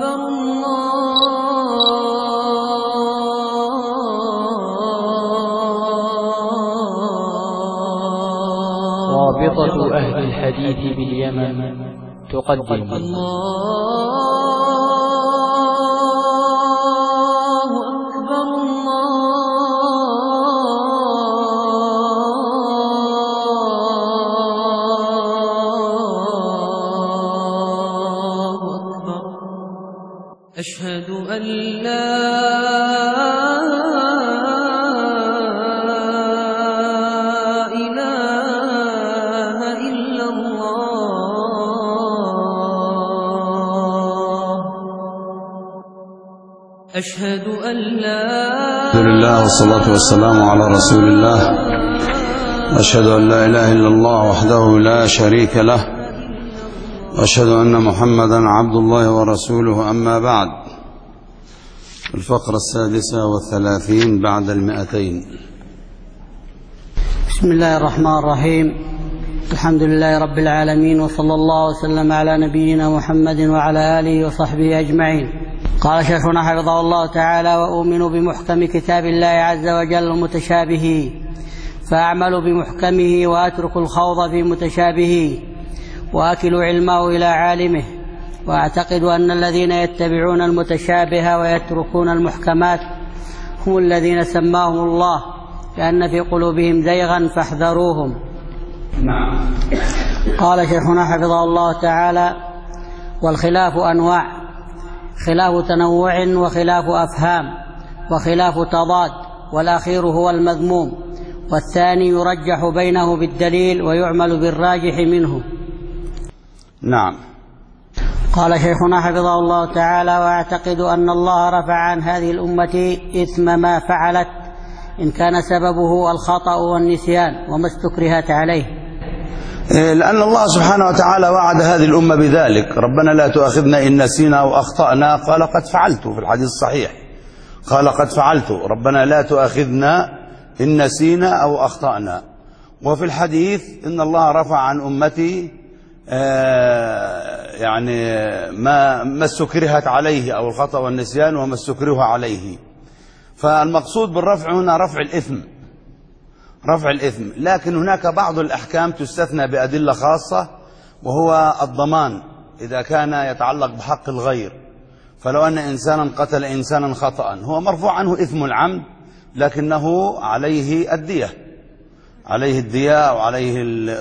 رابطة أهل الحديث باليمن تقدم أشهد أن لا إله إلا الله. أشهد أن لا الحمد لله والصلاة والسلام على رسول الله. أشهد أن لا إله إلا الله وحده لا شريك له، وأشهد أن محمدا عبد الله ورسوله. أما بعد، الفقرة 36 بعد 200. بسم الله الرحمن الرحيم. الحمد لله رب العالمين، وصلى الله وسلم على نبينا محمد وعلى آله وصحبه أجمعين. قال شيخنا حفظه الله تعالى: وأؤمن بمحكم كتاب الله عز وجل ومتشابهه، فأعمل بمحكمه وأترك الخوض في متشابهه، وأكل علمه إلى عالمه. وأعتقد أن الذين يتبعون المتشابه ويتركون المحكمات هم الذين سماهم الله، لأن في قلوبهم زيغا فاحذروهم. نعم. قال شيخنا حفظه الله تعالى: والخلاف أنواع: خلاف تنوع، وخلاف أفهام، وخلاف تضاد، والأخير هو المذموم، والثاني يرجح بينه بالدليل ويعمل بالراجح منه. نعم. قال شيخنا حفظه الله تعالى: وأعتقد أن الله رفع عن هذه الأمة إثم ما فعلت، إن كان سببه الخطأ والنسيان وما استكرهت عليه. لأن الله سبحانه وتعالى وعد هذه الأمة بذلك: ربنا لا تؤاخذنا إن نسينا أو أخطأنا، قال قد فعلت في الحديث الصحيح، قال قد فعلت، ربنا لا تؤاخذنا إن نسينا أو أخطأنا. وفي الحديث إن الله رفع عن أمتي يعني ما استكرهت عليه، أو الخطأ والنسيان وما استكره عليه. فالمقصود بالرفع هنا رفع الإثم، رفع الإثم. لكن هناك بعض الأحكام تستثنى بأدلة خاصة، وهو الضمان إذا كان يتعلق بحق الغير. فلو أن إنسانا قتل إنسانا خطأ، هو مرفوع عنه إثم العمد، لكنه عليه الدية، عليه الدية وعليه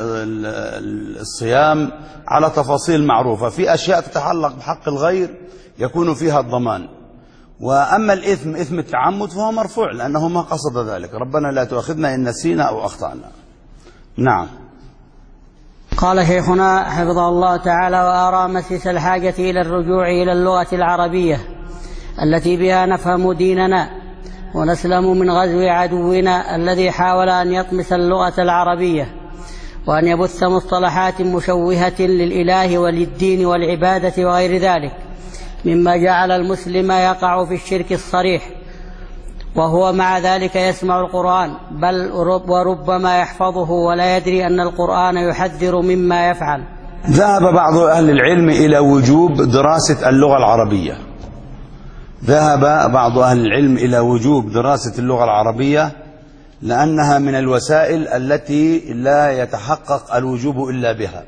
الصيام على تفاصيل معروفة. في أشياء تتعلق بحق الغير يكون فيها الضمان. وأما الإثم، إثم التعمد، فهو مرفوع لأنه ما قصد ذلك: ربنا لا تؤاخذنا إن نسينا أو أخطأنا. نعم. قال شيخنا حفظه الله تعالى: وأرى مسيس الحاجة إلى الرجوع إلى اللغة العربية التي بها نفهم ديننا ونسلم من غزو عدونا الذي حاول أن يطمس اللغة العربية، وأن يبث مصطلحات مشوهة للإله وللدين والعبادة وغير ذلك، مما جعل المسلم يقع في الشرك الصريح، وهو مع ذلك يسمع القرآن، بل وربما يحفظه ولا يدري أن القرآن يحذر مما يفعل. ذهب بعض أهل العلم إلى وجوب دراسة اللغة العربية، ذهب بعض أهل العلم إلى وجوب دراسة اللغة العربية، لأنها من الوسائل التي لا يتحقق الوجوب إلا بها.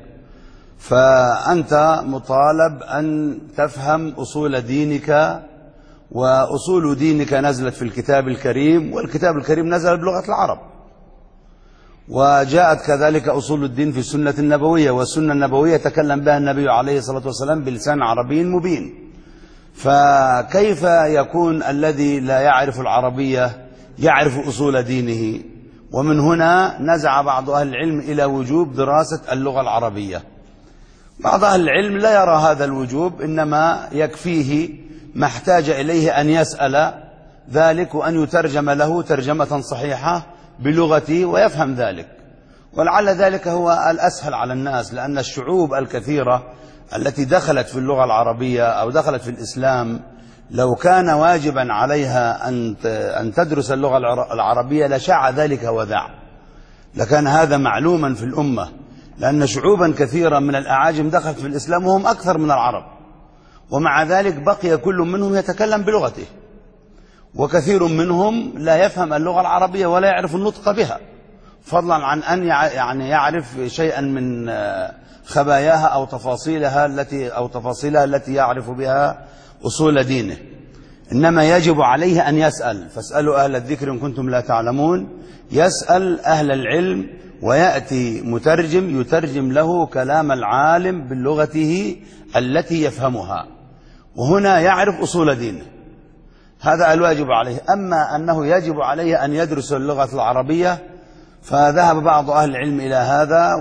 فأنت مطالب أن تفهم أصول دينك، وأصول دينك نزلت في الكتاب الكريم، والكتاب الكريم نزل بلغة العرب، وجاءت كذلك أصول الدين في السنة النبوية، والسنة النبوية تكلم بها النبي عليه الصلاة والسلام بلسان عربي مبين. فكيف يكون الذي لا يعرف العربية يعرف أصول دينه؟ ومن هنا نزع بعض أهل العلم إلى وجوب دراسة اللغة العربية. بعض أهل العلم لا يرى هذا الوجوب، إنما يكفيه ما احتاج إليه أن يسأل ذلك، وأن يترجم له ترجمة صحيحة بلغته ويفهم ذلك. ولعل ذلك هو الأسهل على الناس، لأن الشعوب الكثيرة التي دخلت في اللغة العربية أو دخلت في الإسلام، لو كان واجبا عليها أن تدرس اللغة العربية لشاع ذلك وذاع، لكان هذا معلوما في الأمة، لأن شعوبا كثيرة من الأعاجم دخلت في الإسلام وهم أكثر من العرب، ومع ذلك بقي كل منهم يتكلم بلغته، وكثير منهم لا يفهم اللغة العربية ولا يعرف النطق بها، فضلا عن أن يعني يعرف شيئا من خباياها أو تفاصيلها التي يعرف بها أصول دينه. إنما يجب عليه أن يسأل، فاسألوا أهل الذكر إن كنتم لا تعلمون. يسأل أهل العلم، ويأتي مترجم يترجم له كلام العالم بلغته التي يفهمها، وهنا يعرف أصول دينه. هذا الواجب عليه. أما أنه يجب عليه أن يدرس اللغة العربية فذهب بعض أهل العلم إلى هذا،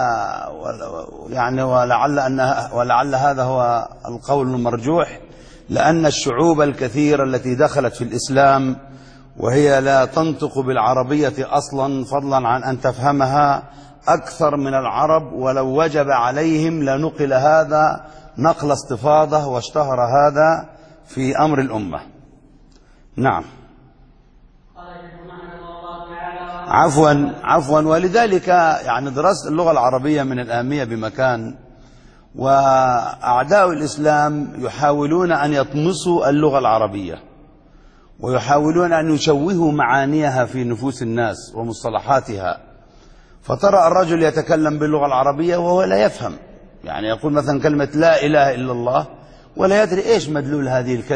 ولعل هذا هو القول المرجوح، لأن الشعوب الكثيرة التي دخلت في الإسلام وهي لا تنطق بالعربية أصلا، فضلا عن أن تفهمها، أكثر من العرب، ولو وجب عليهم لنقل هذا نقل استفاضة، واشتهر هذا في أمر الأمة. نعم. عفوا. ولذلك يعني دراسة اللغة العربية من الأهمية بمكان، وأعداء الإسلام يحاولون أن يطمسوا اللغة العربية، ويحاولون أن يشوهوا معانيها في نفوس الناس ومصطلحاتها. فترى الرجل يتكلم باللغة العربية وهو لا يفهم، يعني يقول مثلا كلمة لا إله إلا الله ولا يدري إيش مدلول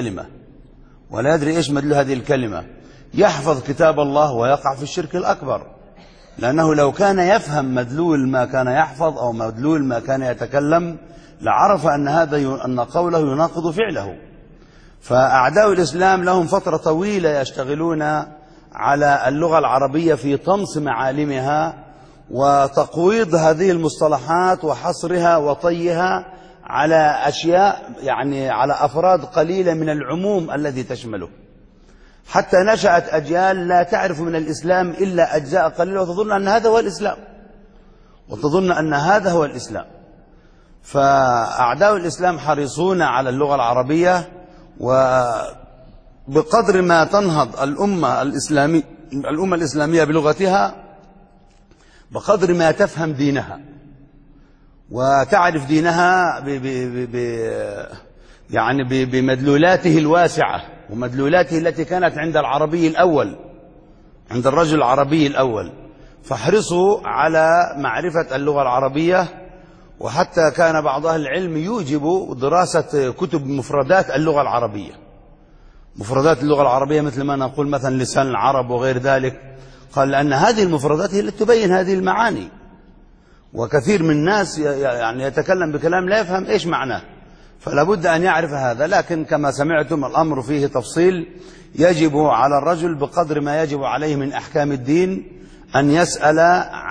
هذه الكلمة، يحفظ كتاب الله ويقع في الشرك الأكبر، لأنه لو كان يفهم مدلول ما كان يحفظ أو مدلول ما كان يتكلم لعرف أن قوله يناقض فعله. فأعداء الإسلام لهم فترة طويلة يشتغلون على اللغة العربية في طمس معالمها وتقويض هذه المصطلحات وحصرها وطيها على أشياء، يعني على أفراد قليلة من العموم الذي تشمله، حتى نشأت أجيال لا تعرف من الإسلام إلا أجزاء قليلة وتظن أن هذا هو الإسلام. فأعداء الإسلام حريصون على اللغة العربية، وبقدر ما تنهض الأمة الإسلامية بلغتها بقدر ما تفهم دينها وتعرف دينها بمدلولاته الواسعة ومدلولاته التي كانت عند الرجل العربي الأول. فاحرصوا على معرفة اللغة العربية، وحتى كان بعض أهل العلم يوجب دراسة كتب مفردات اللغة العربية، مثل ما نقول مثلا لسان العرب وغير ذلك. قال لأن هذه المفردات هي التي تبين هذه المعاني، وكثير من الناس يعني يتكلم بكلام لا يفهم إيش معناه، فلا بد أن يعرف هذا. لكن كما سمعتم الأمر فيه تفصيل، يجب على الرجل بقدر ما يجب عليه من أحكام الدين أن يسأل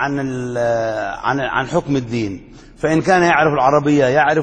عن حكم الدين. فإن كان يعرف العربية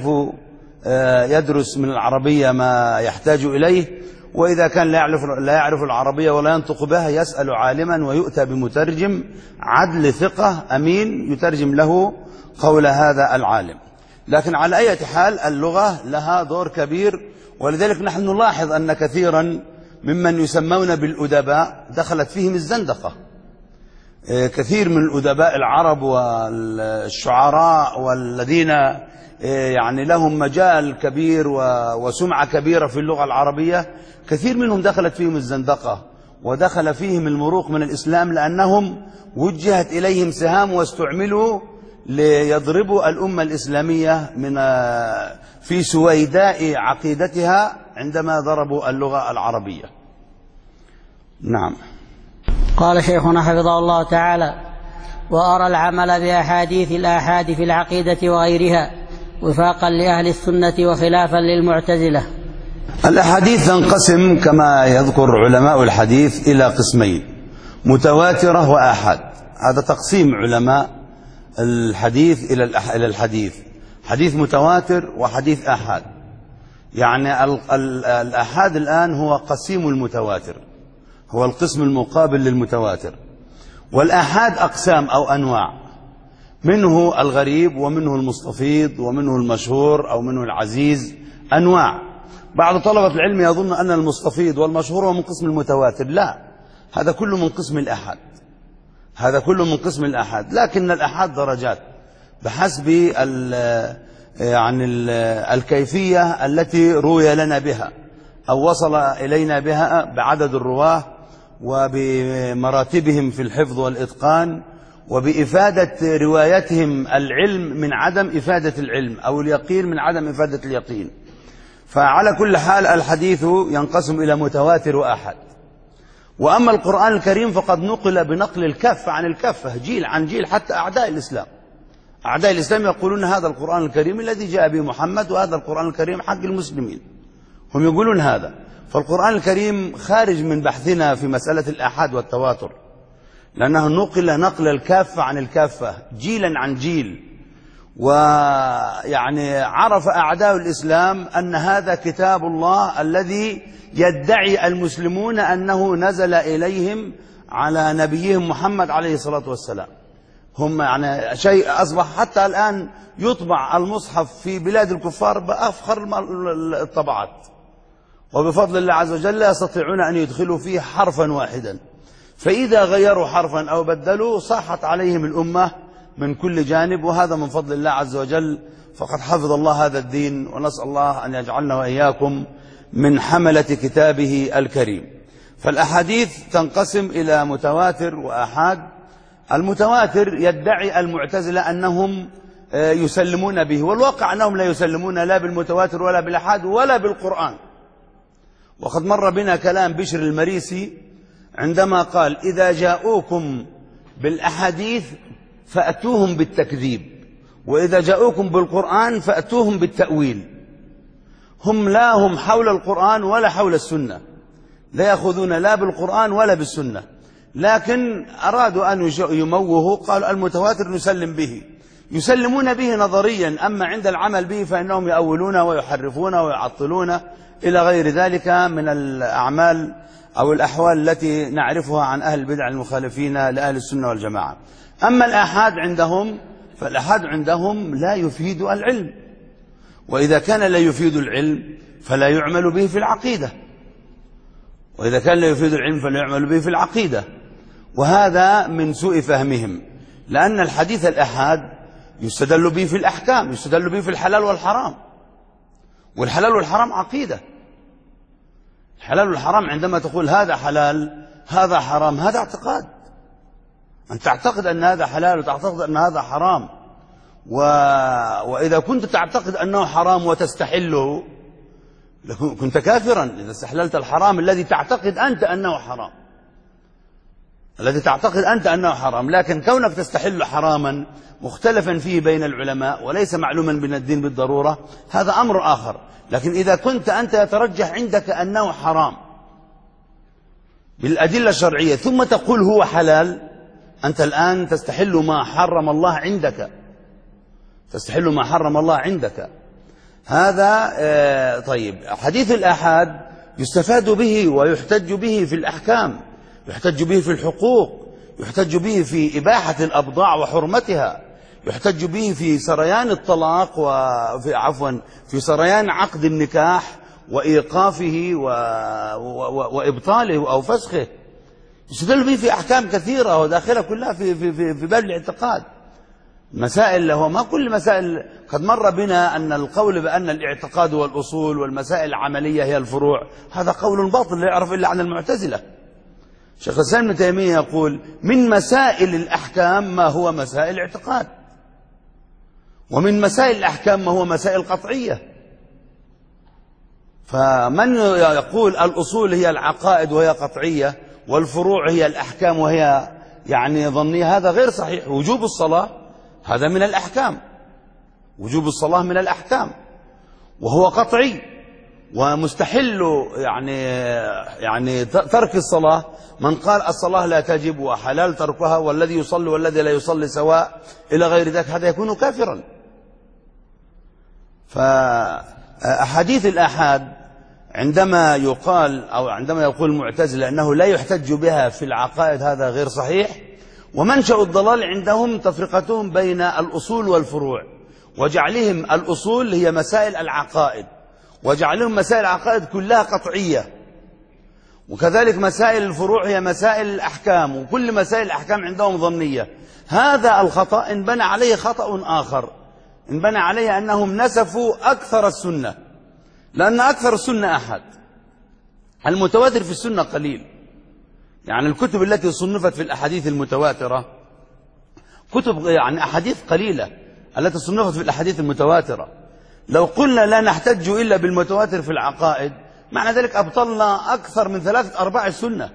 يدرس من العربية ما يحتاج إليه، وإذا كان لا يعرف العربية ولا ينطق بها يسأل عالما ويؤتى بمترجم عدل ثقة أمين يترجم له قول هذا العالم. لكن على أي حال اللغة لها دور كبير، ولذلك نحن نلاحظ أن كثيرا ممن يسمون بالأدباء دخلت فيهم الزندقة. كثير من الأدباء العرب والشعراء والذين يعني لهم مجال كبير وسمعة كبيرة في اللغة العربية، كثير منهم دخلت فيهم الزندقة ودخل فيهم المروق من الإسلام، لأنهم وجهت إليهم سهام واستعملوا ليضربوا الأمة الإسلامية في سويداء عقيدتها عندما ضربوا اللغة العربية. نعم. قال شيخنا حفظه الله تعالى: وأرى العمل بأحاديث الآحاد في العقيدة وغيرها وفاقا لأهل السنة وخلافا للمعتزلة. الأحاديث تنقسم كما يذكر علماء الحديث إلى قسمين: متواترة وآحاد. هذا تقسيم علماء الحديث إلى الحديث: حديث متواتر وحديث آحاد. يعني الآحاد الآن هو قسيم المتواتر، هو القسم المقابل للمتواتر. والآحاد أقسام أو أنواع، منه الغريب ومنه المستفيض ومنه المشهور أو منه العزيز، أنواع. بعض طلبة العلم يظن أن المستفيض والمشهور هو من قسم المتواتر، لا، هذا كله من قسم الآحاد. لكن الآحاد درجات بحسب عن الكيفية التي روي لنا بها أو وصل إلينا بها بعدد الرواه وبمراتبهم في الحفظ والإتقان وبإفادة روايتهم العلم من عدم إفادة العلم أو اليقين من عدم إفادة اليقين. فعلى كل حال الحديث ينقسم إلى متواتر وآحاد. وأما القرآن الكريم فقد نقل بنقل الكف عن الكفة جيل عن جيل حتى أعداء الإسلام. أعداء الإسلام يقولون هذا القرآن الكريم الذي جاء به محمد وهذا القرآن الكريم حق المسلمين، هم يقولون هذا. فالقرآن الكريم خارج من بحثنا في مسألة الآحاد والتواتر، لأنه نقل نقل الكافة عن الكافة جيلا عن جيل. ويعني عرف أعداء الإسلام أن هذا كتاب الله الذي يدعي المسلمون أنه نزل إليهم على نبيهم محمد عليه الصلاة والسلام. هم يعني شيء أصبح حتى الآن يطبع المصحف في بلاد الكفار بأفخر الطبعات، وبفضل الله عز وجل يستطيعون أن يدخلوا فيه حرفا واحدا، فإذا غيروا حرفا أو بدلوا صاحت عليهم الأمة من كل جانب، وهذا من فضل الله عز وجل. فقد حفظ الله هذا الدين، ونسأل الله أن يجعلنا وإياكم من حملة كتابه الكريم. فالأحاديث تنقسم إلى متواتر وآحاد. المتواتر يدعي المعتزلة أنهم يسلمون به، والواقع أنهم لا يسلمون لا بالمتواتر ولا بالآحاد ولا بالقرآن. وقد مر بنا كلام بشر المريسي عندما قال: إذا جاءوكم بالأحاديث فأتوهم بالتكذيب، وإذا جاءوكم بالقرآن فأتوهم بالتأويل. هم لا هم حول القرآن ولا حول السنة، لا يأخذون لا بالقرآن ولا بالسنة، لكن أرادوا أن يموهوا، قالوا المتواتر نسلم به، يسلمون به نظريا، أما عند العمل به فإنهم يأولون ويحرفون ويعطلون إلى غير ذلك من الأعمال أو الأحوال التي نعرفها عن أهل البدع المخالفين لأهل السنة والجماعة. أما الآحاد عندهم فالآحاد عندهم لا يفيد العلم، وإذا كان لا يفيد العلم فلا يعمل به في العقيدة، وإذا كان لا يفيد العلم فلا يعمل به في العقيدة. وهذا من سوء فهمهم، لأن الحديث الآحاد يستدل به في الأحكام، يستدل به في الحلال والحرام، والحلال والحرام عقيدة. الحلال والحرام عندما تقول هذا حلال هذا حرام هذا اعتقاد، أن تعتقد أن هذا حلال وتعتقد أن هذا حرام. وإذا كنت تعتقد أنه حرام وتستحله كنت كافرا، إذا استحللت الحرام الذي تعتقد أنت أنه حرام، الذي تعتقد أنت أنه حرام. لكن كونك تستحل حراما مختلفا فيه بين العلماء وليس معلوما من الدين بالضرورة هذا أمر آخر. لكن إذا كنت أنت يترجح عندك أنه حرام بالأدلة الشرعية ثم تقول هو حلال، أنت الآن تستحل ما حرم الله عندك، تستحل ما حرم الله عندك. هذا طيب. حديث الآحاد يستفاد به ويحتج به في الأحكام، يحتج به في الحقوق، يحتج به في إباحة الأبضاع وحرمتها، يحتج به في سريان الطلاق في سريان عقد النكاح وإيقافه وإبطاله أو فسخه، يستدل به في أحكام كثيرة وداخلة كلها في باب الاعتقاد. مسائل هو ما كل مسائل. قد مر بنا أن القول بأن الاعتقاد والأصول والمسائل العملية هي الفروع هذا قول باطل لا يعرف إلا عن المعتزلة. شيخ الإسلام ابن تيمية يقول من مسائل الأحكام ما هو مسائل اعتقاد، ومن مسائل الأحكام ما هو مسائل قطعية. فمن يقول الأصول هي العقائد وهي قطعية والفروع هي الأحكام وهي يعني ظنية هذا غير صحيح. وجوب الصلاة هذا من الأحكام، وجوب الصلاة من الأحكام وهو قطعي، ومستحل يعني ترك الصلاة من قال الصلاة لا تجب وحلال تركها والذي يصلي والذي لا يصلي سواء إلى غير ذلك هذا يكون كافرا. فأحاديث الآحاد عندما يقال أو عندما يقول المعتزلة أنه لا يحتج بها في العقائد هذا غير صحيح. ومنشأ الضلال عندهم تفرقتهم بين الأصول والفروع، وجعلهم الأصول هي مسائل العقائد، وجعلهم مسائل العقائد كلها قطعية، وكذلك مسائل الفروع هي مسائل الأحكام، وكل مسائل الأحكام عندهم ظنية. هذا الخطأ انبنى عليه خطأ آخر، انبنى عليها أنهم نسفوا أكثر السنة، لأن أكثر السنة أحد. المتواتر في السنة قليل، يعني الكتب التي صنفت في الأحاديث المتواترة كتب يعني أحاديث قليلة التي صنفت في الأحاديث المتواترة. لو قلنا لا نحتج إلا بالمتواتر في العقائد معنى ذلك أبطلنا أكثر من 3/4 السنة،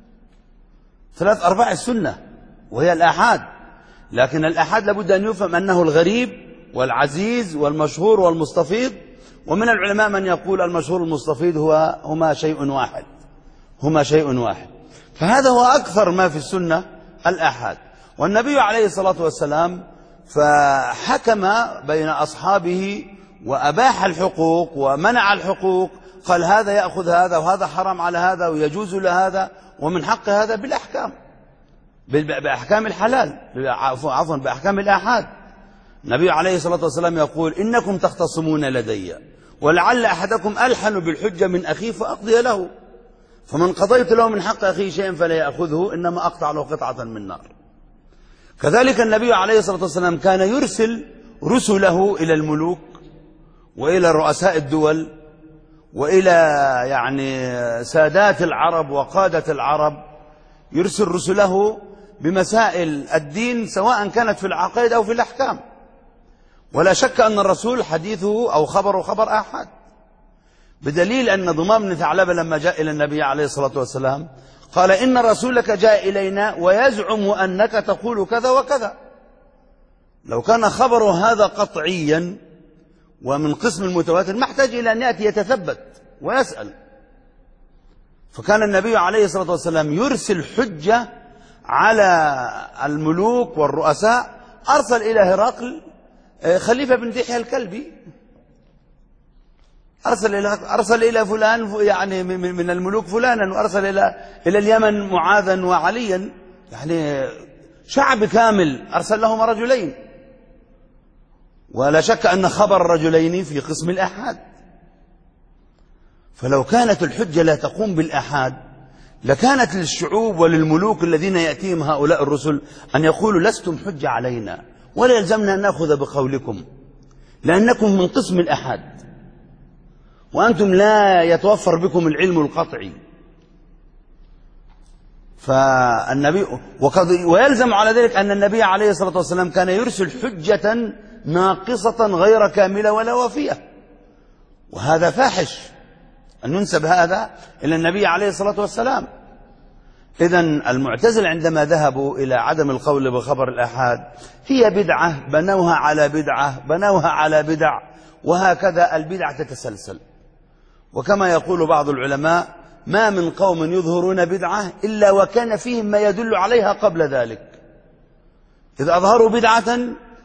3/4 السنة وهي الآحاد. لكن الآحاد لابد أن يفهم أنه الغريب والعزيز والمشهور والمستفيض، ومن العلماء من يقول المشهور والمستفيض هما شيء واحد، هما شيء واحد. فهذا هو أكثر ما في السنة الآحاد. والنبي عليه الصلاة والسلام فحكم بين أصحابه وأباح الحقوق ومنع الحقوق، قال هذا يأخذ هذا وهذا حرام على هذا ويجوز لهذا ومن حق هذا بالأحكام، بأحكام الحلال، عفوا بأحكام الآحاد. النبي عليه الصلاة والسلام يقول إنكم تختصمون لدي ولعل أحدكم ألحن بالحجة من أخيه فأقضي له، فمن قضيت له من حق أخيه شيئا فلا يأخذه إنما أقطع له قطعة من نار. كذلك النبي عليه الصلاة والسلام كان يرسل رسله إلى الملوك وإلى رؤساء الدول وإلى يعني سادات العرب وقادة العرب، يرسل رسله بمسائل الدين سواء كانت في العقائد أو في الأحكام. ولا شك أن الرسول حديثه أو خبره خبر آحاد، بدليل أن ضمام بن ثعلبة لما جاء إلى النبي عليه الصلاة والسلام قال إن رسولك جاء إلينا ويزعم أنك تقول كذا وكذا. لو كان خبر هذا قطعيا ومن قسم المتواتر ما احتاج إلى أن يأتي يتثبت ويسأل. فكان النبي عليه الصلاة والسلام يرسل حجة على الملوك والرؤساء. أرسل إلى هرقل خليفة بن دحية الكلبي، أرسل إلى فلان يعني من الملوك فلانا، وأرسل إلى اليمن معاذا وعليا، يعني شعب كامل أرسل لهم رجلين. ولا شك أن خبر الرجلين في قسم الآحاد. فلو كانت الحجة لا تقوم بالآحاد لكانت للشعوب وللملوك الذين يأتيهم هؤلاء الرسل أن يقولوا لستم حجة علينا ولا يلزمنا أن نأخذ بقولكم لأنكم من قسم الآحاد وأنتم لا يتوفر بكم العلم القطعي. فالنبي ويلزم على ذلك أن النبي عليه الصلاة والسلام كان يرسل حجة ناقصة غير كاملة ولا وافية، وهذا فاحش أن ينسب هذا إلى النبي عليه الصلاة والسلام. إذن المعتزلة عندما ذهبوا إلى عدم القول بخبر الآحاد هي بدعة بنوها على بدعة بنوها على بدع، وهكذا البدع تتسلسل. وكما يقول بعض العلماء ما من قوم يظهرون بدعة إلا وكان فيهم ما يدل عليها قبل ذلك. إذا أظهروا بدعة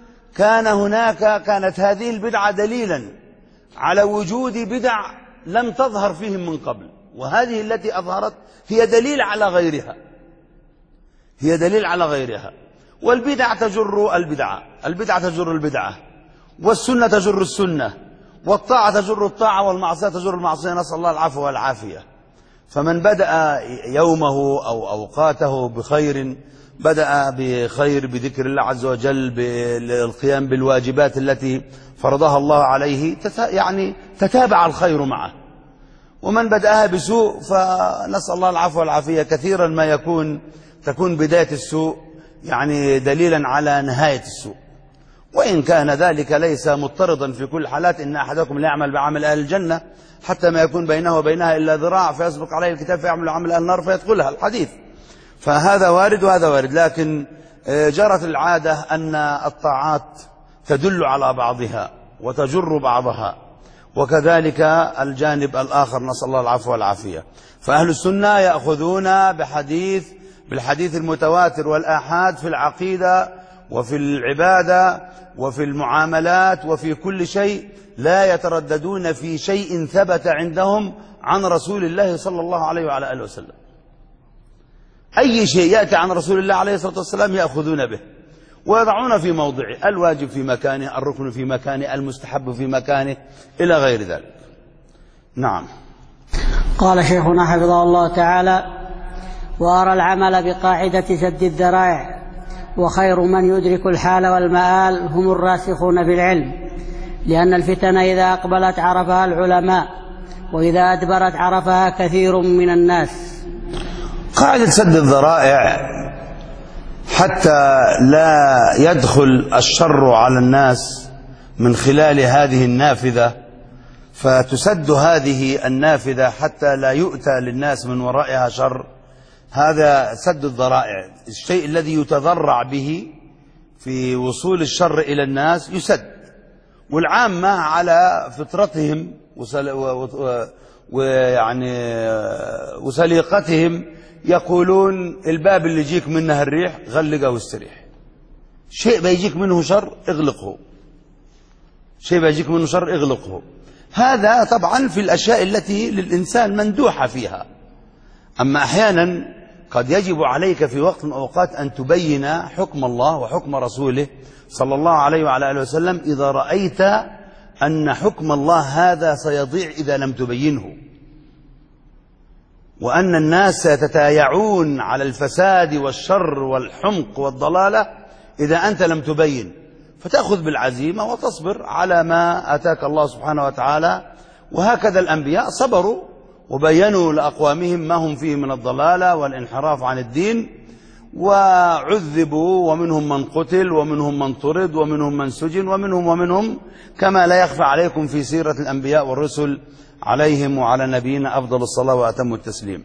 كانت هذه البدعة دليلا على وجود بدع لم تظهر فيهم من قبل، وهذه التي أظهرت هي دليل على غيرها، هي دليل على غيرها. والبدع تجر البدعة، البدعة تجر البدعة، والسنة تجر السنة، والطاعة تجر الطاعة، والمعصية تجر المعصية، نسأل الله العفو والعافية. فمن بدأ يومه أو أوقاته بخير بدأ بخير بذكر الله عز وجل، بالقيام بالواجبات التي فرضها الله عليه، يعني تتابع الخير معه. ومن بدأها بسوء فنسأل الله العفو والعافية، كثيرا ما تكون بداية السوء يعني دليلا على نهاية السوء، وإن كان ذلك ليس مضطردا في كل حالات. إن أحدكم لا يعمل بعمل أهل الجنة حتى ما يكون بينه وبينها إلا ذراع فيسبق عليه الكتاب فيعمل عمل أهل النار فيدخلها، الحديث. فهذا وارد وهذا وارد، لكن جرت العادة أن الطاعات تدل على بعضها وتجر بعضها، وكذلك الجانب الآخر، نسأل الله العفو والعافية. فأهل السنة يأخذون بالحديث المتواتر والآحاد في العقيدة وفي العبادة وفي المعاملات وفي كل شيء، لا يترددون في شيء ثبت عندهم عن رسول الله صلى الله عليه وعلى آله وسلم. أي شيء يأتي عن رسول الله عليه الصلاة والسلام يأخذون به ويضعون في موضعه، الواجب في مكانه، الركن في مكانه، المستحب في مكانه، إلى غير ذلك. نعم. قال شيخنا حفظه الله تعالى: وأرى العمل بقاعدة سد الذرائع وخير من يدرك الحال والمآل هم الراسخون في العلم، لأن الفتن إذا أقبلت عرفها العلماء، وإذا أدبرت عرفها كثير من الناس. قاعدة سد الذرائع حتى لا يدخل الشر على الناس من خلال هذه النافذة، فتسد هذه النافذة حتى لا يؤتى للناس من ورائها شر. هذا سد الذرائع، الشيء الذي يتذرع به في وصول الشر إلى الناس يسد. والعامة على فطرتهم ويعني وسليقتهم يقولون الباب اللي يجيك منه الريح غلقه واستريح، شيء بيجيك منه شر اغلقه، شيء بيجيك منه شر اغلقه. هذا طبعا في الأشياء التي للإنسان مندوحة فيها. أما أحيانا قد يجب عليك في وقت من الأوقات أن تبين حكم الله وحكم رسوله صلى الله عليه وعلى آله وسلم إذا رأيت أن حكم الله هذا سيضيع إذا لم تبينه، وأن الناس سيتتايعون على الفساد والشر والحمق والضلالة إذا أنت لم تبين، فتأخذ بالعزيمة وتصبر على ما أتاك الله سبحانه وتعالى. وهكذا الأنبياء صبروا وبينوا لأقوامهم ما هم فيه من الضلالة والانحراف عن الدين، وعذبوا، ومنهم من قتل، ومنهم من طرد، ومنهم من سجن، ومنهم كما لا يخفى عليكم في سيرة الأنبياء والرسل عليهم وعلى نبينا أفضل الصلاة وأتم التسليم.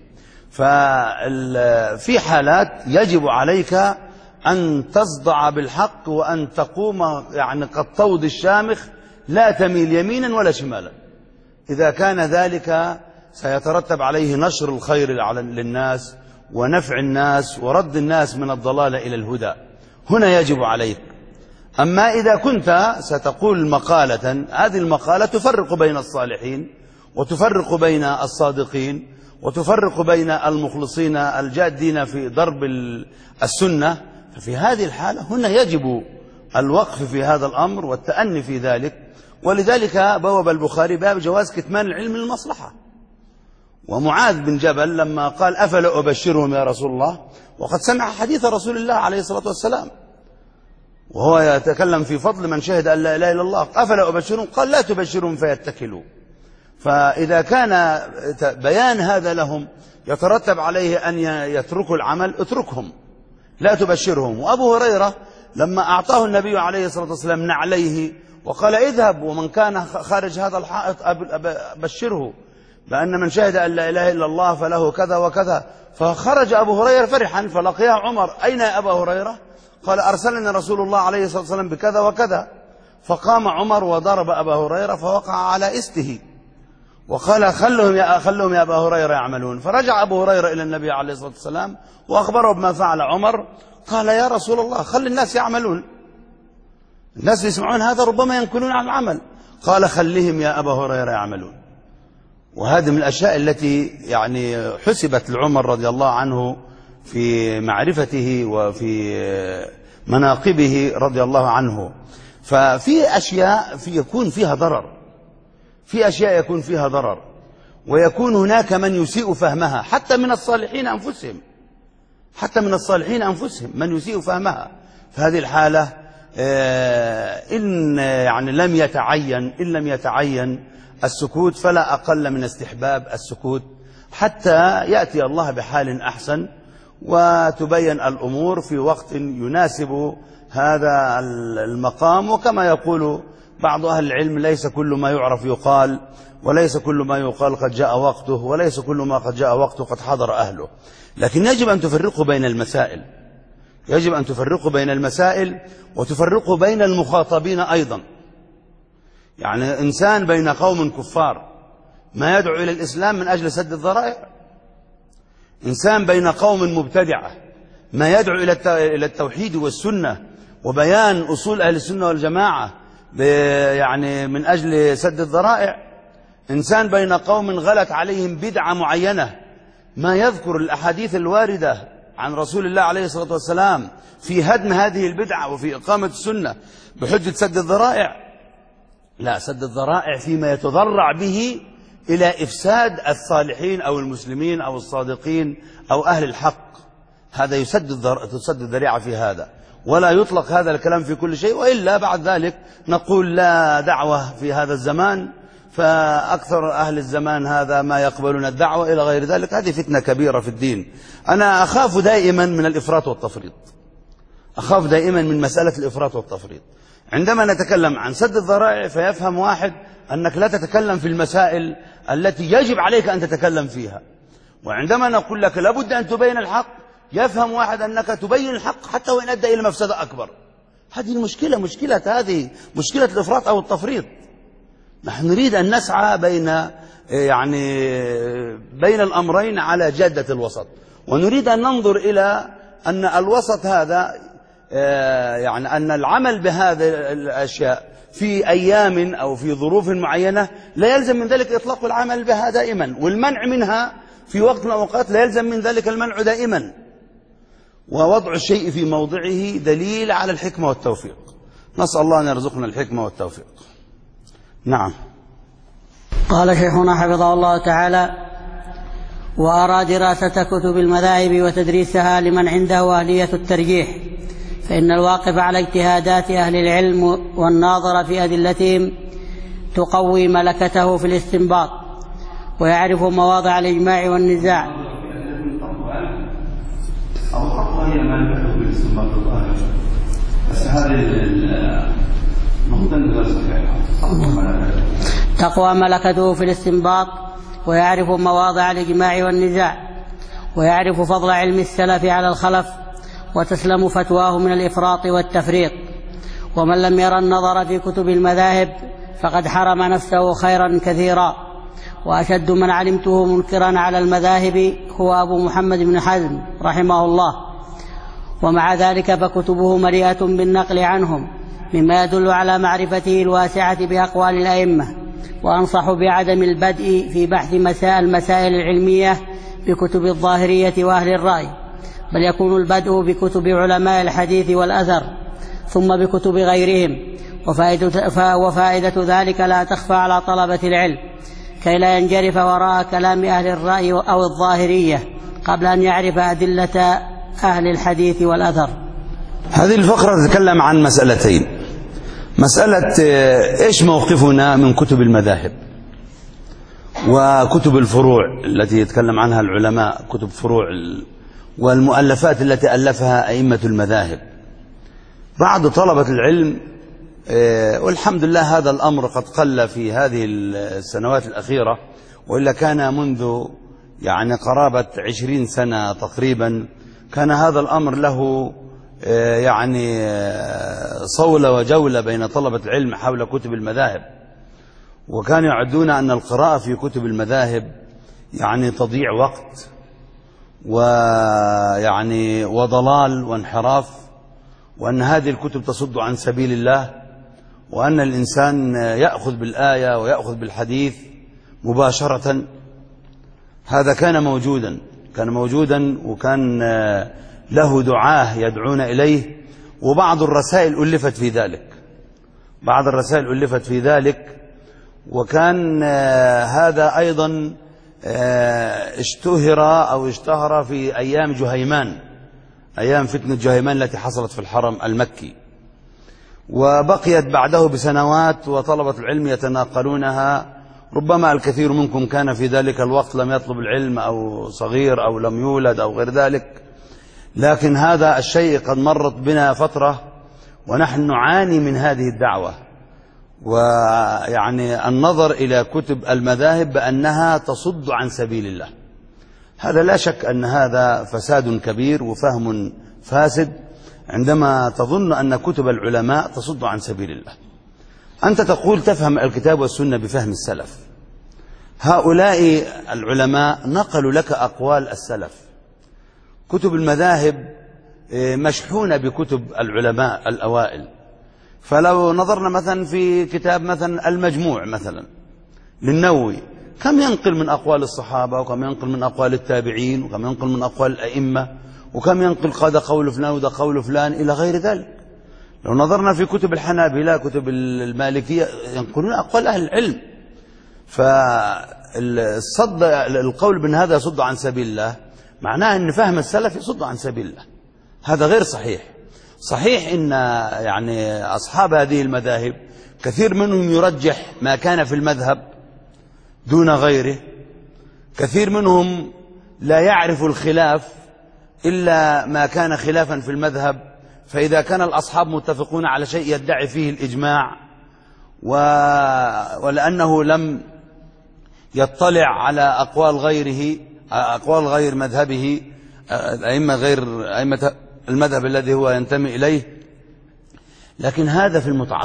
ففي حالات يجب عليك أن تصدع بالحق وأن تقوم يعني كالطود الشامخ، لا تميل يمينا ولا شمالا. إذا كان ذلك سيترتب عليه نشر الخير للناس ونفع الناس ورد الناس من الضلال إلى الهدى، هنا يجب عليك. أما إذا كنت ستقول مقالة، هذه المقالة تفرق بين الصالحين وتفرق بين الصادقين وتفرق بين المخلصين الجادين في ضرب السنة، ففي هذه الحالة هنا يجب الوقف في هذا الأمر والتأني في ذلك. ولذلك بوب البخاري باب جواز كتمان العلم للمصلحة. ومعاذ بن جبل لما قال أفلا أبشرهم يا رسول الله، وقد سمع حديث رسول الله عليه الصلاة والسلام وهو يتكلم في فضل من شهد أن لا إله إلا الله، أفلا أبشرهم، قال لا تبشرهم فيتكلوا. فإذا كان بيان هذا لهم يترتب عليه أن يتركوا العمل، اتركهم لا تبشرهم. وأبو هريرة لما أعطاه النبي عليه الصلاة والسلام نعليه وقال اذهب ومن كان خارج هذا الحائط أبشره بأن من شهد أن لا إله إلا الله فله كذا وكذا. فخرج أبو هريرة فرحا فلقيه عمر، أين يا أبا هريرة؟ قال أرسلنا رسول الله عليه الصلاة والسلام بكذا وكذا. فقام عمر وضرب أبا هريرة فوقع على إسته وقال خلهم يا أبا هريرة يعملون. فرجع أبو هريرة إلى النبي عليه الصلاة والسلام وأخبره بما فعل عمر. قال يا رسول الله خل الناس يعملون، الناس يسمعون هذا ربما ينكلون عن العمل. قال خلهم يا أبا هريرة يعملون. وهذه من الأشياء التي يعني حسبت لعمر رضي الله عنه في معرفته وفي مناقبه رضي الله عنه. ففي أشياء يكون فيها ضرر، في أشياء يكون فيها ضرر، ويكون هناك من يسيء فهمها حتى من الصالحين أنفسهم، حتى من الصالحين أنفسهم من يسيء فهمها. في هذه الحالة إن يعني لم يتعين السكوت فلا أقل من استحباب السكوت حتى يأتي الله بحال أحسن وتبين الأمور في وقت يناسب هذا المقام. وكما يقول بعض أهل العلم ليس كل ما يعرف يقال، وليس كل ما يقال قد جاء وقته، وليس كل ما قد جاء وقته قد حضر أهله. لكن يجب أن تفرقوا بين المسائل، يجب أن تفرقوا بين المسائل وتفرقوا بين المخاطبين أيضا. يعني إنسان بين قوم كفار ما يدعو إلى الإسلام من أجل سد الذرائع، إنسان بين قوم مبتدعة ما يدعو إلى التوحيد والسنة وبيان أصول أهل السنة والجماعة يعني من أجل سد الذرائع، إنسان بين قوم غلت عليهم بدعة معينة ما يذكر الأحاديث الواردة عن رسول الله عليه الصلاة والسلام في هدم هذه البدعة وفي إقامة السنة بحجة سد الذرائع. لا، سد الذرائع فيما يتضرع به إلى إفساد الصالحين أو المسلمين أو الصادقين أو أهل الحق، هذا تسد الذريعة في هذا. ولا يطلق هذا الكلام في كل شيء، وإلا بعد ذلك نقول لا دعوة في هذا الزمان، فأكثر أهل الزمان هذا ما يقبلون الدعوة إلى غير ذلك. هذه فتنة كبيرة في الدين. أنا أخاف دائما من الإفراط والتفريط، أخاف دائما من مسألة الإفراط والتفريط. عندما نتكلم عن سد الذرائع فيفهم واحد أنك لا تتكلم في المسائل التي يجب عليك أن تتكلم فيها، وعندما نقول لك لابد أن تبين الحق يفهم واحد أنك تبين الحق حتى وإن أدى إلى مفسدة أكبر. هذه المشكلة، هذه مشكلة الإفراط أو التفريط. نحن نريد أن نسعى بين الأمرين على جادة الوسط، ونريد أن ننظر إلى أن الوسط هذا أن العمل بهذه الأشياء في أيام أو في ظروف معينة لا يلزم من ذلك إطلاق العمل بها دائما، والمنع منها في وقت من الأوقات لا يلزم من ذلك المنع دائما. ووضع الشيء في موضعه دليل على الحكمة والتوفيق. نسأل الله أن يرزقنا الحكمة والتوفيق. نعم. قال شيخنا حفظه الله تعالى: وأرى دراسة كتب المذاهب وتدريسها لمن عنده أهلية الترجيح، فإن الواقف على اجتهادات أهل العلم والناظر في أدلتهم تقوي ملكته في الاستنباط، ويعرف مواضع الإجماع والنزاع. تقوى ملكته في الاستنباط، ويعرف مواضع الإجماع والنزاع، ويعرف فضل علم السلف على الخلف، وتسلم فتواه من الإفراط والتفريط. ومن لم ير النظر في كتب المذاهب فقد حرم نفسه خيرا كثيرا. وأشد من علمته منكرا على المذاهب هو أبو محمد بن حزم رحمه الله، ومع ذلك فكتبه مليئة بالنقل عنهم مما يدل على معرفته الواسعة بأقوال الأئمة. وأنصح بعدم البدء في بحث المسائل العلمية بكتب الظاهرية وأهل الرأي، بل يكون البدء بكتب علماء الحديث والأثر ثم بكتب غيرهم، وفائدة ذلك لا تخفى على طلبة العلم، كي لا ينجرف وراء كلام أهل الرأي أو الظاهرية قبل أن يعرف أدلة أهل الحديث والأثر. هذه الفقرة تتكلم عن مسألتين: مسألة إيش موقفنا من كتب المذاهب وكتب الفروع التي يتكلم عنها العلماء، كتب فروع والمؤلفات التي ألفها أئمة المذاهب. بعض طلبة العلم، والحمد لله هذا الأمر قد قل في هذه السنوات الأخيرة، وإلا كان منذ قرابة 20 سنة تقريبا كان هذا الأمر له صولة وجولة بين طلبة العلم حول كتب المذاهب، وكانوا يعدون أن القراءة في كتب المذاهب تضيع وقت وضلال وانحراف، وأن هذه الكتب تصد عن سبيل الله، وأن الإنسان يأخذ بالآية ويأخذ بالحديث مباشرة. هذا كان موجودا وكان له دعاه يدعون إليه، وبعض الرسائل ألفت في ذلك، وكان هذا أيضا اشتهر في أيام جهيمان، أيام فتنة جهيمان التي حصلت في الحرم المكي، وبقيت بعده بسنوات وطلبة العلم يتناقلونها. ربما الكثير منكم كان في ذلك الوقت لم يطلب العلم أو صغير أو لم يولد أو غير ذلك، لكن هذا الشيء قد مرت بنا فترة ونحن نعاني من هذه الدعوة، النظر إلى كتب المذاهب بأنها تصد عن سبيل الله. هذا لا شك أن هذا فساد كبير وفهم فاسد عندما تظن أن كتب العلماء تصد عن سبيل الله. أنت تقول تفهم الكتاب والسنة بفهم السلف. هؤلاء العلماء نقلوا لك أقوال السلف. كتب المذاهب مشحونة بكتب العلماء الأوائل، فلو نظرنا مثلا في كتاب مثلا المجموع مثلا للنووي، كم ينقل من أقوال الصحابة، وكم ينقل من أقوال التابعين، وكم ينقل من أقوال الأئمة، وكم ينقل هذا قول فلان وده قول فلان إلى غير ذلك. لو نظرنا في كتب الحنابلة، كتب المالكية، ينقلون أقوال أهل العلم. فالصد القول بأن هذا يصد عن سبيل الله معناه أن فهم السلف يصد عن سبيل الله، هذا غير صحيح. صحيح إن يعني أصحاب هذه المذاهب كثير منهم يرجح ما كان في المذهب دون غيره، كثير منهم لا يعرف الخلاف إلا ما كان خلافا في المذهب، فإذا كان الأصحاب متفقون على شيء يدعي فيه الإجماع، ولأنه لم يطلع على أقوال غير مذهبه، غير أئمة المذهب الذي هو ينتمي إليه. لكن هذا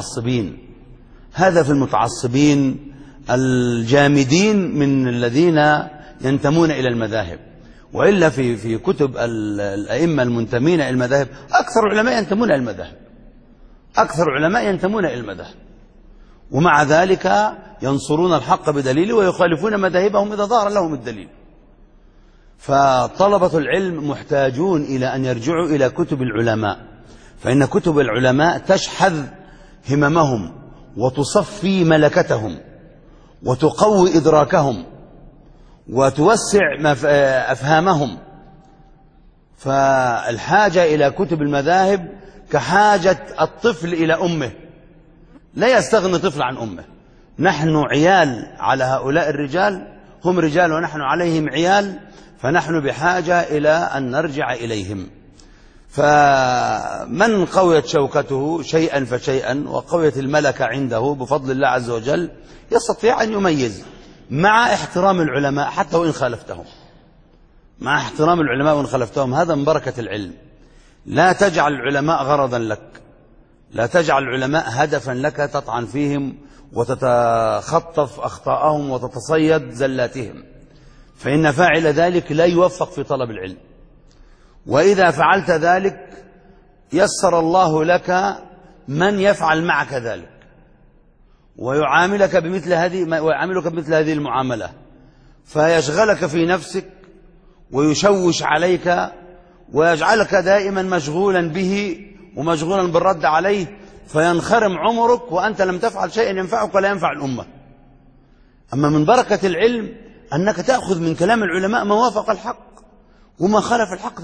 في المتعصبين الجامدين من الذين ينتمون إلى المذاهب. وإلا في كتب الأئمة المنتمين إلى المذاهب أكثر العلماء ينتمون إلى المذاهب، ومع ذلك ينصرون الحق بدليله ويخالفون مذاهبهم إذا ظهر لهم الدليل. فطلبة العلم محتاجون إلى أن يرجعوا إلى كتب العلماء، فإن كتب العلماء تشحذ هممهم وتصفي ملكتهم وتقوي إدراكهم وتوسع أفهامهم. فالحاجة إلى كتب المذاهب كحاجة الطفل إلى أمه، لا يستغني طفل عن أمه. نحن عيال على هؤلاء الرجال، هم رجال ونحن عليهم عيال، فنحن بحاجة إلى أن نرجع إليهم. فمن قويت شوكته شيئا فشيئا وقويت الملكة عنده بفضل الله عز وجل يستطيع أن يميز، مع احترام العلماء حتى وإن خالفتهم، هذا من بركة العلم. لا تجعل العلماء غرضا لك، لا تجعل العلماء هدفا لك تطعن فيهم وتتخطف أخطاءهم وتتصيد زلاتهم، فإن فاعل ذلك لا يوفق في طلب العلم. وإذا فعلت ذلك يسر الله لك من يفعل معك ذلك ويعاملك بمثل هذه المعاملة، فيشغلك في نفسك ويشوش عليك ويجعلك دائما مشغولا به ومشغولا بالرد عليه، فينخرم عمرك وأنت لم تفعل شيئا ينفعك ولا ينفع الأمة. أما من بركة العلم أنك تأخذ من كلام العلماء ما وافق الحق، وما خالف الحق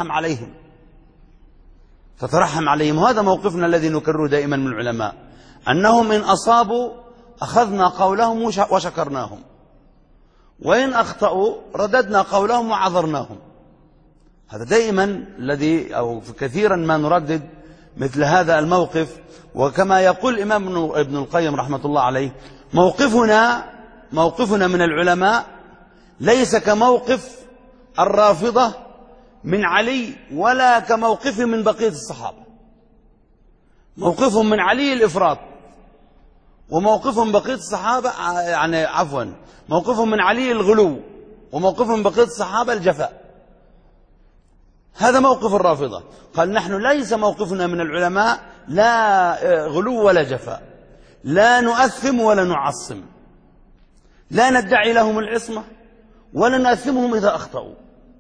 تترحم عليهم. وهذا موقفنا الذي نكرره دائما من العلماء، أنهم إن أصابوا أخذنا قولهم وشكرناهم، وإن أخطأوا رددنا قولهم وعذرناهم. هذا دائما الذي أو كثيرا ما نردد مثل هذا الموقف. وكما يقول الإمام ابن القيم رحمة الله عليه، موقفنا من العلماء ليس كموقف الرافضة من علي ولا كموقفهم من بقية الصحابة. موقفهم من علي الإفراط، وموقفهم بقية الصحابة موقفهم من علي الغلو، وموقفهم من بقية الصحابة الجفاء. هذا موقف الرافضة. قال نحن ليس موقفنا من العلماء لا غلو ولا جفاء، لا نؤثم ولا نعصم، لا ندعي لهم العصمة ولا نأثمهم إذا أخطأوا،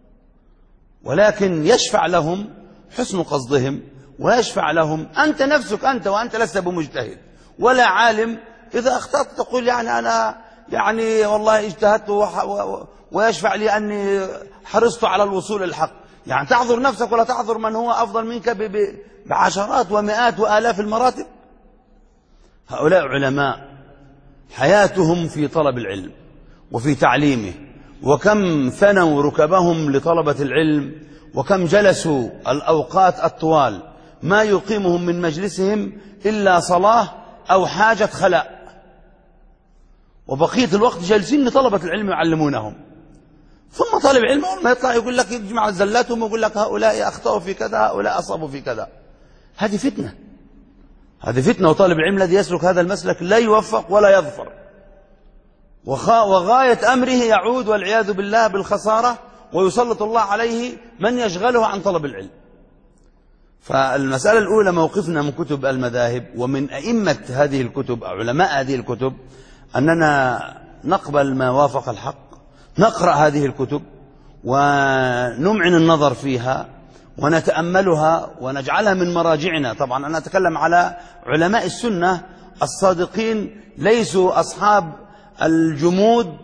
ولكن يشفع لهم حسن قصدهم، ويشفع لهم أنت نفسك وأنت لست بمجتهد ولا عالم، إذا أخطأت تقول أنا والله اجتهدت، ويشفع لي أني حرصت على الوصول الحق. تعذر نفسك ولا تعذر من هو أفضل منك بعشرات ومئات وآلاف المراتب. هؤلاء علماء حياتهم في طلب العلم وفي تعليمه، وكم ثنوا ركبهم لطلبة العلم، وكم جلسوا الأوقات الطوال ما يقيمهم من مجلسهم إلا صلاة أو حاجة خلاء، وبقية الوقت جالسين لطلبة العلم يعلمونهم. ثم طالب علم أول ما يطلع يقول لك يجمع زلاتهم ويقول لك هؤلاء أخطأوا في كذا، هؤلاء أصابوا في كذا. هذه فتنة، وطالب العلم الذي يسلك هذا المسلك لا يوفق ولا يظفر، وغاية أمره يعود والعياذ بالله بالخسارة، ويسلط الله عليه من يشغله عن طلب العلم. فالمسألة الأولى موقفنا من كتب المذاهب ومن أئمة هذه الكتب أو علماء هذه الكتب، أننا نقبل ما وافق الحق، نقرأ هذه الكتب ونمعن النظر فيها ونتأملها ونجعلها من مراجعنا. طبعا أنا أتكلم على علماء السنة الصادقين، ليسوا أصحاب الجمود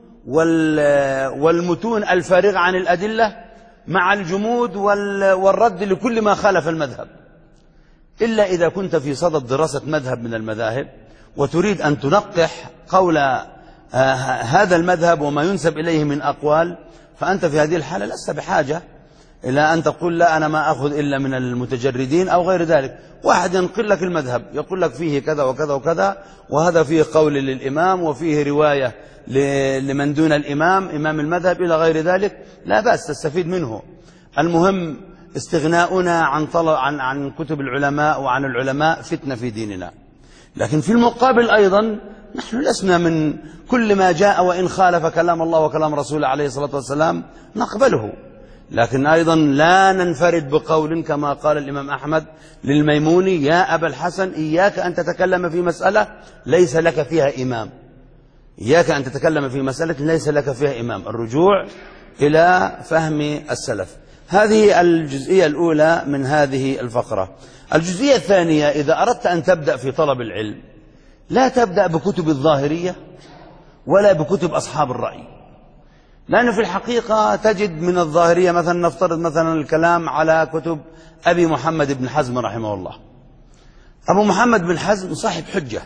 والمتون الفارغة عن الأدلة مع الجمود والرد لكل ما خالف المذهب. إلا إذا كنت في صدد دراسة مذهب من المذاهب وتريد أن تنقح قول هذا المذهب وما ينسب إليه من أقوال، فأنت في هذه الحالة لست بحاجة إلى أن تقول لا أنا ما أخذ إلا من المتجردين أو غير ذلك. واحد ينقل لك المذهب يقول لك فيه كذا وكذا وكذا، وهذا فيه قول للإمام وفيه رواية لمن دون الإمام إمام المذهب إلى غير ذلك، لا بأس تستفيد منه. المهم استغناؤنا عن كتب العلماء وعن العلماء فتنة في ديننا. لكن في المقابل أيضا نحن لسنا من كل ما جاء وإن خالف كلام الله وكلام رسوله عليه الصلاة والسلام نقبله، لكن أيضا لا ننفرد بقول كما قال الإمام أحمد للميموني: يا أبا الحسن إياك أن تتكلم في مسألة ليس لك فيها إمام، إياك أن تتكلم في مسألة ليس لك فيها إمام. الرجوع إلى فهم السلف. هذه الجزئية الأولى من هذه الفقرة. الجزئية الثانية: إذا أردت أن تبدأ في طلب العلم لا تبدأ بكتب الظاهرية ولا بكتب أصحاب الرأي، لأنه في الحقيقة تجد من الظاهرية مثلا، نفترض مثلا الكلام على كتب أبي محمد بن حزم رحمه الله. أبو محمد بن حزم صاحب حجة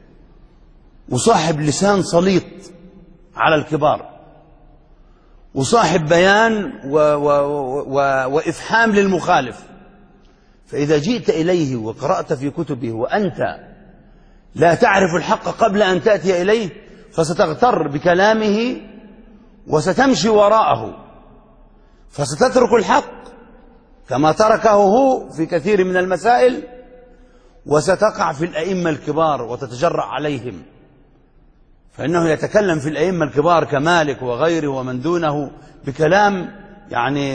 وصاحب لسان سليط على الكبار وصاحب بيان وإفحام للمخالف، فإذا جئت إليه وقرأت في كتبه وأنت لا تعرف الحق قبل أن تأتي إليه فستغتر بكلامه وستمشي وراءه، فستترك الحق كما تركه هو في كثير من المسائل، وستقع في الأئمة الكبار وتتجرأ عليهم، فإنه يتكلم في الأئمة الكبار كمالك وغيره ومن دونه بكلام يعني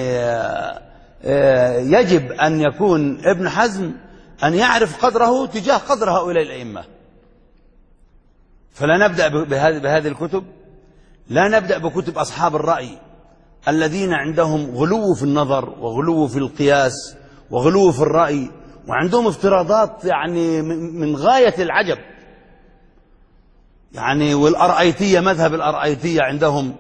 يجب أن يكون ابن حزم أن يعرف قدره تجاه قدر هؤلاء الأئمة. فلا نبدأ بهذه الكتب، لا نبدأ بكتب أصحاب الرأي الذين عندهم غلو في النظر وغلو في القياس وغلو في الرأي، وعندهم افتراضات يعني من غاية العجب. يعني والأرأيتية، مذهب الأرأيتية عندهم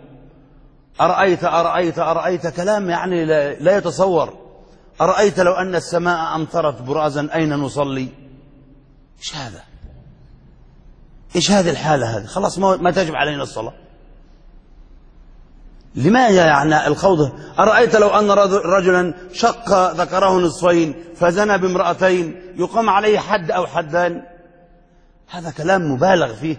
أرأيت كلام يعني لا يتصور. أرأيت لو أن السماء أمطرت برازا أين نصلي؟ إيش هذا؟ إيش هذه الحالة هذه؟ خلاص ما تجب علينا الصلاة. لماذا يعني الخوض؟ أرأيت لو أن رجلا شق ذكره نصفين فزنى بامرأتين يقام عليه حد أو حدان؟ هذا كلام مبالغ فيه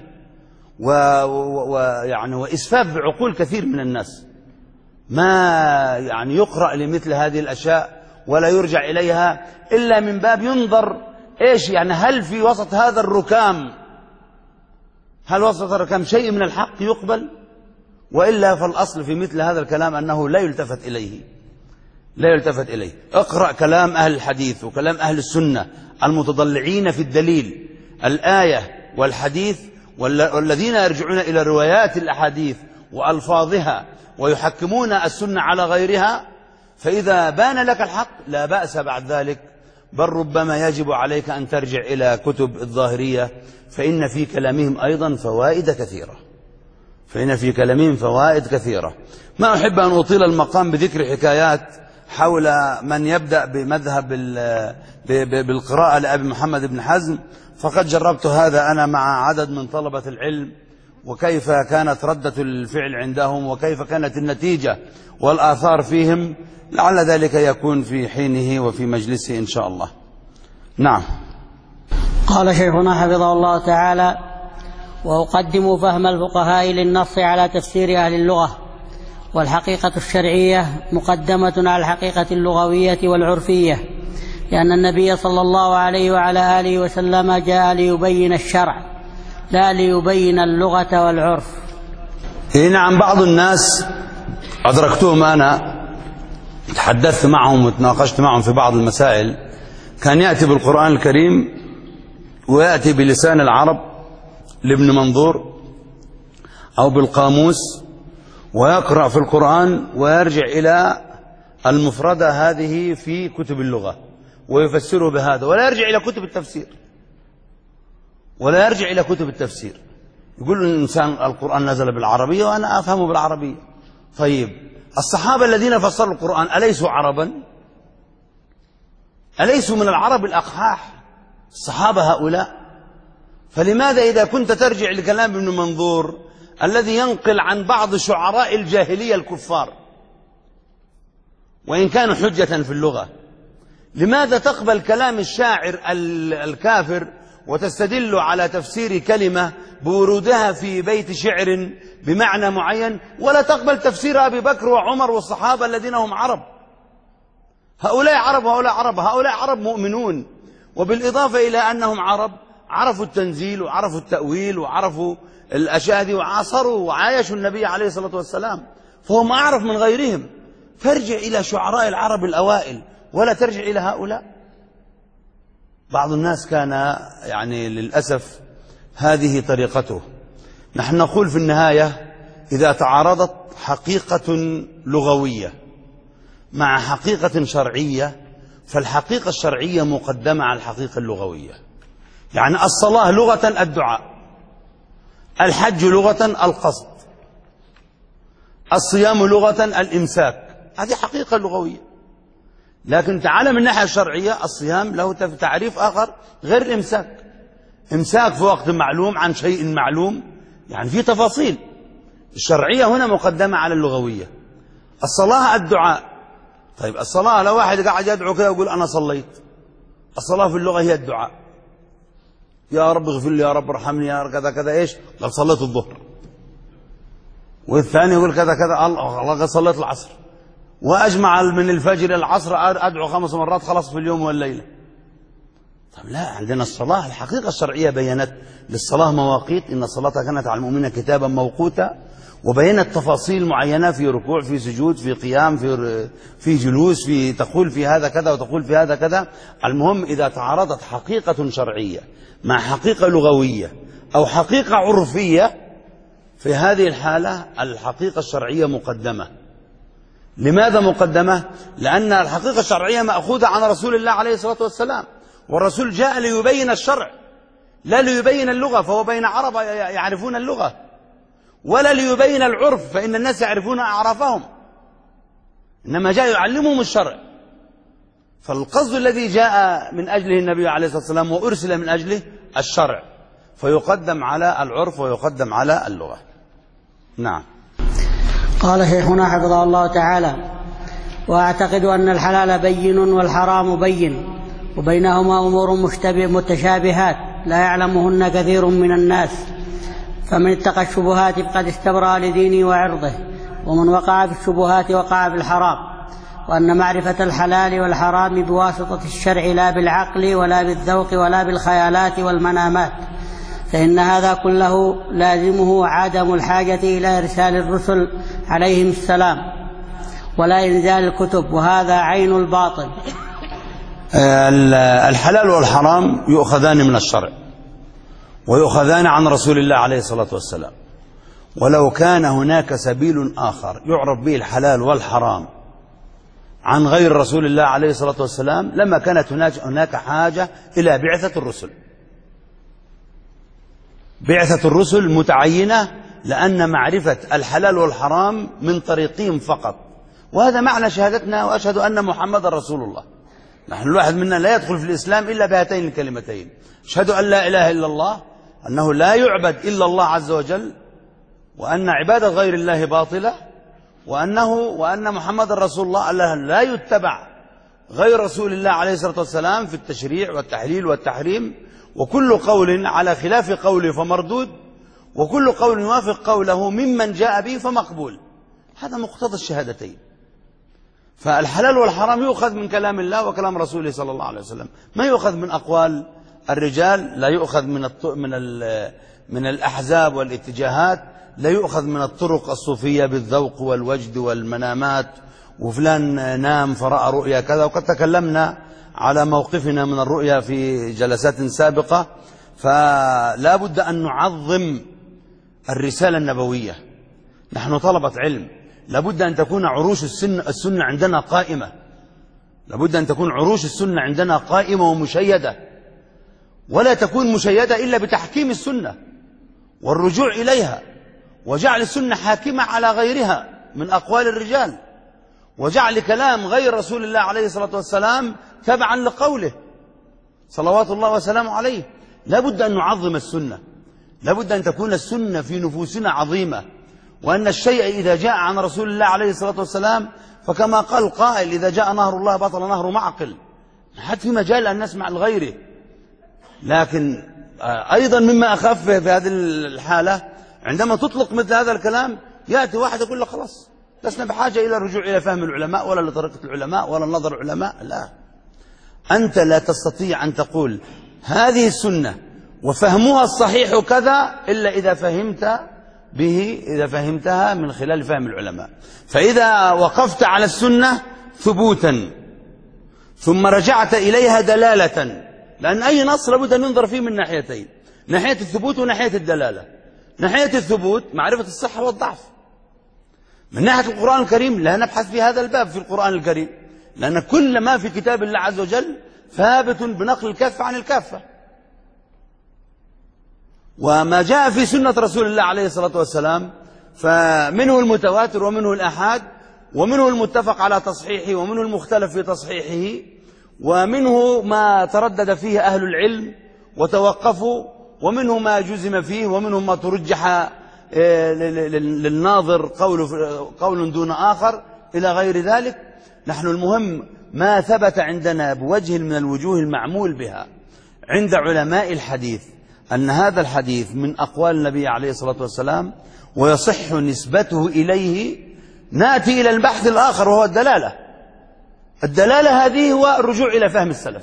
ويعني وإسفاف بعقول كثير من الناس. ما يعني يقرأ لمثل هذه الأشياء ولا يرجع إليها إلا من باب ينظر إيش يعني، هل في وسط هذا الركام، هل وسط الركام شيء من الحق يقبل؟ وإلا فالأصل في مثل هذا الكلام أنه لا يلتفت إليه، لا يلتفت إليه. اقرأ كلام أهل الحديث وكلام أهل السنة المتضلعين في الدليل، الآية والحديث، والذين يرجعون إلى روايات الأحاديث وألفاظها ويحكمون السنة على غيرها. فإذا بان لك الحق لا بأس بعد ذلك، بل ربما يجب عليك أن ترجع إلى كتب الظاهرية، فإن في كلامهم أيضا فوائد كثيرة، فإن في كلامهم فوائد كثيرة. ما أحب أن أطيل المقام بذكر حكايات حول من يبدأ بمذهب بالقراءة لأبي محمد بن حزم، فقد جربت هذا أنا مع عدد من طلبة العلم، وكيف كانت ردة الفعل عندهم وكيف كانت النتيجة والآثار فيهم. لعل ذلك يكون في حينه وفي مجلسه إن شاء الله. نعم. قال شيخنا حفظه الله تعالى: وأقدم فهم الفقهاء للنص على تفسير أهل اللغة، والحقيقة الشرعية مقدمة على الحقيقة اللغوية والعرفية، لأن النبي صلى الله عليه وعلى آله وسلم جاء ليبين الشرع لا ليبين اللغة والعرف. نعم. بعض الناس أدركتهم أنا، تحدثت معهم وتناقشت معهم في بعض المسائل، كان يأتي بالقرآن الكريم ويأتي بلسان العرب لابن منظور أو بالقاموس ويقرأ في القرآن ويرجع إلى المفردة هذه في كتب اللغة ويفسره بهذا، ولا يرجع إلى كتب التفسير، ولا يرجع إلى كتب التفسير. يقول الإنسان القرآن نزل بالعربية وأنا أفهمه بالعربية. طيب الصحابة الذين فسروا القرآن أليسوا عربا؟ أليسوا من العرب الأقحاح الصحابة هؤلاء. فلماذا إذا كنت ترجع لكلام ابن منظور الذي ينقل عن بعض شعراء الجاهلية الكفار وإن كانوا حجة في اللغة، لماذا تقبل كلام الشاعر الكافر وتستدل على تفسير كلمة بورودها في بيت شعر بمعنى معين، ولا تقبل تفسير أبي بكر وعمر والصحابة الذين هم عرب؟ هؤلاء عرب وهؤلاء عرب، هؤلاء عرب مؤمنون، وبالإضافة إلى أنهم عرب عرفوا التنزيل وعرفوا التأويل وعرفوا الأشياء هذه وعاصروا وعايشوا النبي عليه الصلاة والسلام، فهم أعرف من غيرهم. فارجع إلى شعراء العرب الأوائل ولا ترجع إلى هؤلاء. بعض الناس كان يعني للأسف هذه طريقته. نحن نقول في النهاية إذا تعارضت حقيقة لغوية مع حقيقة شرعية فالحقيقة الشرعية مقدمة على الحقيقة اللغوية. يعني الصلاة لغة الدعاء، الحج لغة القصد، الصيام لغة الإمساك، هذه حقيقة لغوية. لكن تعالى من الناحية الشرعية الصيام له تعريف آخر غير الإمساك. إمساك في وقت معلوم عن شيء معلوم، يعني في تفاصيل. الشرعية هنا مقدمة على اللغوية. الصلاة الدعاء، طيب الصلاة لو واحد قاعد يدعو كذا ويقول أنا صليت، الصلاة في اللغة هي الدعاء، يا رب اغفر لي، يا رب ارحمني، يا كذا كذا، ايش؟ قد صليت الظهر. والثاني يقول كذا كذا، الله قد صليت العصر، واجمع من الفجر الى العصر ادعو 5 مرات خلاص في اليوم والليله. طب لا، عندنا الصلاه الحقيقه الشرعيه بينت للصلاه مواقيت، ان الصلاه كانت على المؤمنين كتابا موقوتا، وبينت تفاصيل معينه في ركوع، في سجود، في قيام، في جلوس، في تقول في هذا كذا وتقول في هذا كذا. المهم اذا تعارضت حقيقه شرعيه مع حقيقه لغويه او حقيقه عرفيه، في هذه الحاله الحقيقه الشرعيه مقدمه. لماذا مقدمة؟ لأن الحقيقة الشرعية مأخوذة عن رسول الله عليه الصلاة والسلام، والرسول جاء ليبين الشرع لا ليبين اللغة، فهو بين عرب يعرفون اللغة، ولا ليبين العرف فإن الناس يعرفون أعرافهم، إنما جاء يعلمهم الشرع. فالقصد الذي جاء من أجله النبي عليه الصلاة والسلام وأرسل من أجله الشرع، فيقدم على العرف ويقدم على اللغة. نعم. قال شيخنا حفظه الله تعالى: وأعتقد أن الحلال بين والحرام بين، وبينهما أمور متشابهات لا يعلمهن كثير من الناس، فمن اتقى الشبهات فقد استبرأ لدينه وعرضه، ومن وقع في الشبهات وقع في الحرام. وأن معرفة الحلال والحرام بواسطة الشرع لا بالعقل ولا بالذوق ولا بالخيالات والمنامات، فإن هذا كله لازمه عدم الحاجة إلى إرسال الرسل عليهم السلام ولا إنزال الكتب، وهذا عين الباطل. الحلال والحرام يؤخذان من الشرع ويؤخذان عن رسول الله عليه الصلاة والسلام، ولو كان هناك سبيل آخر يعرف به الحلال والحرام عن غير رسول الله عليه الصلاة والسلام لما كانت هناك حاجة إلى بعثة الرسل. بعثة الرسل متعينة لأن معرفة الحلال والحرام من طريقهم فقط، وهذا معنى شهادتنا وأشهد أن محمد رسول الله. نحن الواحد منا لا يدخل في الإسلام إلا بهاتين الكلمتين: أشهد أن لا إله إلا الله، أنه لا يعبد إلا الله عز وجل، وأن عبادة غير الله باطلة، وأن محمد رسول الله، لا يتبع غير رسول الله عليه الصلاة والسلام في التشريع والتحليل والتحريم، وكل قول على خلاف قوله فمردود، وكل قول يوافق قوله ممن جاء به فمقبول. هذا مقتضى الشهادتين. فالحلال والحرام يؤخذ من كلام الله وكلام رسوله صلى الله عليه وسلم، ما يؤخذ من أقوال الرجال، لا يؤخذ من الأحزاب والاتجاهات، لا يؤخذ من الطرق الصوفية بالذوق والوجد والمنامات، وفلان نام فرأى رؤيا كذا. وقد تكلمنا على موقفنا من الرؤيا في جلسات سابقة. فلا بد أن نعظم الرسالة النبوية. نحن طلبة علم، لابد أن تكون عروش السنة عندنا قائمة، لابد أن تكون عروش السنة عندنا قائمة ومشيدة، ولا تكون مشيدة إلا بتحكيم السنة والرجوع إليها، وجعل السنة حاكمة على غيرها من أقوال الرجال، وجعل كلام غير رسول الله عليه الصلاة والسلام تبعا لقوله. صلوات الله وسلامه عليه. لا بد أن نعظم السنة، لا بد أن تكون السنة في نفوسنا عظيمة، وأن الشيء إذا جاء عن رسول الله عليه الصلاة والسلام فكما قال القائل: إذا جاء نهر الله بطل نهر معقل. حتى في مجال أن نسمع لغيره. لكن أيضا مما أخاف في هذه الحالة عندما تطلق مثل هذا الكلام يأتي واحد يقول لك خلاص لسنا بحاجة إلى الرجوع إلى فهم العلماء ولا لطريقة العلماء ولا نظر العلماء. لا، أنت لا تستطيع أن تقول هذه السنة وفهمها الصحيح كذا إلا إذا فهمتها من خلال فهم العلماء. فإذا وقفت على السنة ثبوتا ثم رجعت إليها دلالة، لأن أي نص لابد أن ينظر فيه من ناحيتين: ناحية الثبوت وناحية الدلالة. ناحية الثبوت معرفة الصحة والضعف. من ناحية القرآن الكريم لا نبحث في هذا الباب في القرآن الكريم، لأن كل ما في كتاب الله عز وجل ثابت بنقل الكافة عن الكافة. وما جاء في سنة رسول الله عليه الصلاة والسلام فمنه المتواتر ومنه الآحاد، ومنه المتفق على تصحيحه ومنه المختلف في تصحيحه، ومنه ما تردد فيه أهل العلم وتوقفوا، ومنه ما جزم فيه، ومنه ما ترجح للناظر قول دون آخر إلى غير ذلك. نحن المهم ما ثبت عندنا بوجه من الوجوه المعمول بها عند علماء الحديث أن هذا الحديث من أقوال النبي عليه الصلاة والسلام ويصح نسبته إليه، نأتي إلى البحث الآخر وهو الدلالة. الدلالة هذه هو الرجوع إلى فهم السلف.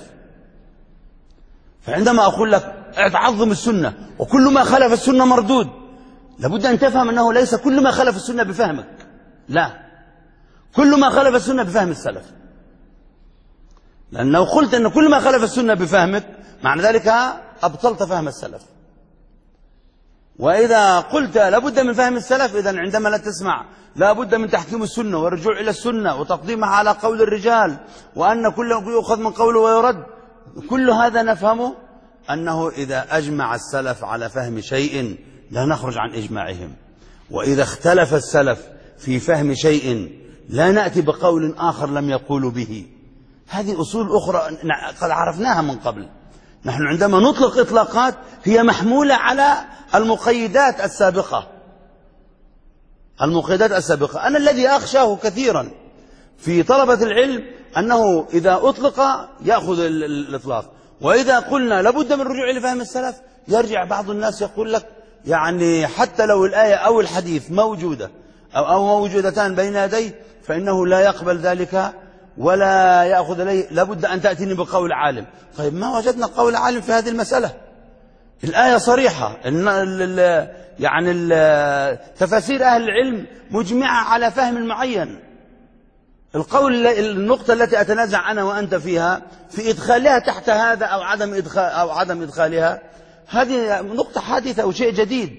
فعندما أقول لك تعظم السنة وكل ما خلف السنة مردود، لابد أن تفهم أنه ليس كل ما خلف السنة بفهمك، لا، كل ما خلف السنة بفهم السلف. لأن لو قلت أن كل ما خلف السنة بفهمك معنى ذلك أبطلت فهم السلف. وإذا قلت لابد من فهم السلف، إذن عندما لا تسمع لابد من تحكيم السنة والرجوع إلى السنة وتقديمها على قول الرجال، وأن كله يؤخذ من قوله ويرد، كل هذا نفهمه أنه إذا أجمع السلف على فهم شيء لا نخرج عن إجماعهم، وإذا اختلف السلف في فهم شيء لا نأتي بقول آخر لم يقولوا به. هذه أصول أخرى قد عرفناها من قبل. نحن عندما نطلق إطلاقات هي محمولة على المقيدات السابقة. أنا الذي أخشاه كثيرا في طلبة العلم أنه إذا أطلق يأخذ الإطلاق، وإذا قلنا لابد من الرجوع إلى فهم السلف يرجع بعض الناس يقول لك يعني حتى لو الآية أو الحديث موجودة أو موجودتان بين يديه فإنه لا يقبل ذلك ولا يأخذ إليه، لابد أن تأتيني بقول عالم. طيب ما وجدنا قول عالم في هذه المسألة؟ الآية صريحة، يعني تفاسير أهل العلم مجمعة على فهم معين. النقطة التي أتنازع أنا وأنت فيها في إدخالها تحت هذا أو عدم إدخالها، هذه نقطة حادثة أو شيء جديد.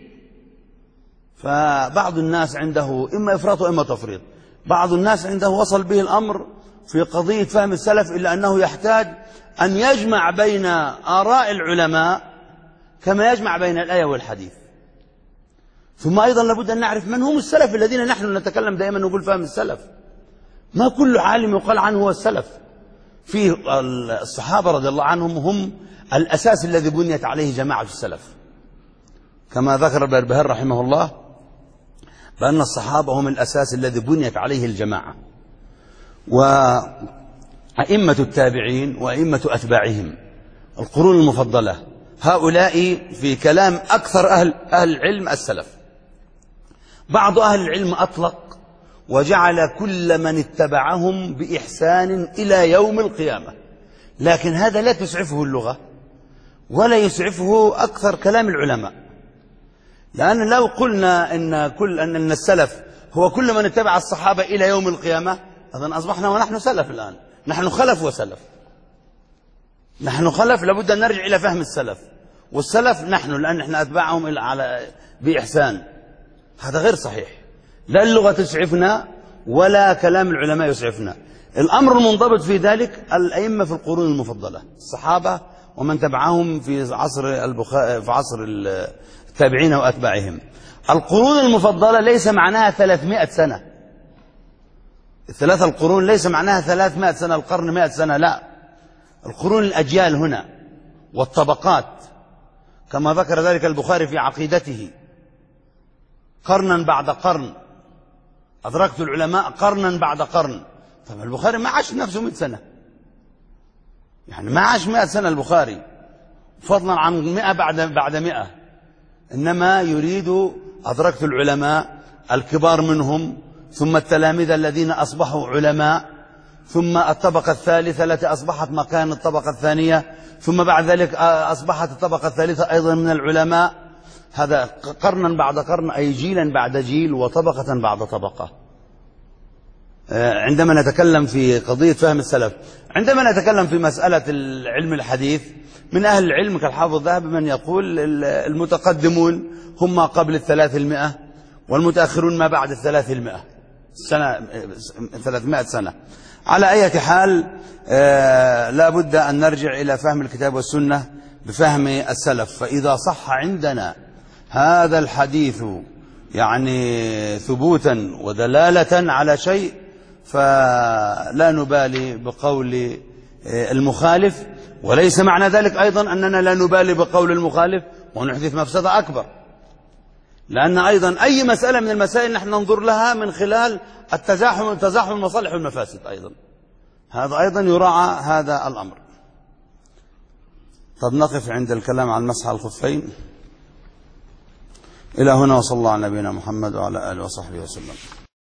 فبعض الناس عنده إما إفراط وإما تفريط. بعض الناس عنده وصل به الأمر في قضية فهم السلف إلا أنه يحتاج أن يجمع بين آراء العلماء كما يجمع بين الآية والحديث. ثم أيضا لابد أن نعرف من هم السلف الذين نحن نتكلم دائما نقول فهم السلف. ما كل عالم يقال عنه هو السلف. في الصحابة رضي الله عنهم هم الأساس الذي بنيت عليه جماعة السلف، كما ذكر البربهار رحمه الله بأن الصحابة هم الأساس الذي بنيت عليه الجماعة، وأئمة التابعين وأئمة أتباعهم القرون المفضلة هؤلاء في كلام أكثر أهل العلم السلف. بعض أهل العلم أطلق وجعل كل من اتبعهم بإحسان إلى يوم القيامة، لكن هذا لا تسعفه اللغة ولا يسعفه أكثر كلام العلماء. لأن لو قلنا أن السلف هو كل من اتبع الصحابة إلى يوم القيامة، إذن أصبحنا ونحن سلف الآن. نحن خلف وسلف. نحن خلف لابد أن نرجع إلى فهم السلف، والسلف نحن لأن نحن أتبعهم بإحسان. هذا غير صحيح، لا اللغة تسعفنا ولا كلام العلماء يسعفنا. الأمر المنضبط في ذلك الأئمة في القرون المفضلة، الصحابة ومن تبعهم في عصر التابعين وأتباعهم. القرون المفضلة ليس معناها 300 سنة. الثلاثة القرون ليس معناها 300 سنة، القرن 100 سنة، لا. القرون الأجيال هنا والطبقات، كما ذكر ذلك البخاري في عقيدته، قرنا بعد قرن، أدركت العلماء قرنا بعد قرن. طب البخاري ما عاش نفسه 100 سنة، يعني ما عاش 100 سنة البخاري، فضلا عن 100 بعد 100، إنما يريد أدركت العلماء الكبار منهم، ثم التلاميذ الذين أصبحوا علماء، ثم الطبقة الثالثة التي أصبحت مكان الطبقة الثانية، ثم بعد ذلك أصبحت الطبقة الثالثة أيضا من العلماء. هذا قرنا بعد قرن، أي جيلا بعد جيل وطبقة بعد طبقة. عندما نتكلم في قضية فهم السلف، عندما نتكلم في مسألة العلم الحديث، من أهل العلم كالحافظ الذهبي من يقول المتقدمون هم ما قبل 300، والمتأخرون ما بعد 300 سنة. على أي حال لا بد أن نرجع إلى فهم الكتاب والسنة بفهم السلف. فإذا صح عندنا هذا الحديث يعني ثبوتا ودلالة على شيء، فلا نبالي بقول المخالف، وليس معنى ذلك أيضا أننا لا نبالي بقول المخالف ونحدث مفسدة أكبر، لأن أيضا أي مسألة من المسائل نحن ننظر لها من خلال تزاحم المصالح والمفاسد، أيضا هذا أيضا يراعى هذا الأمر. طب نقف عند الكلام عن مسح الخفين. إلى هنا، وصلى الله على نبينا محمد وعلى آله وصحبه وسلم.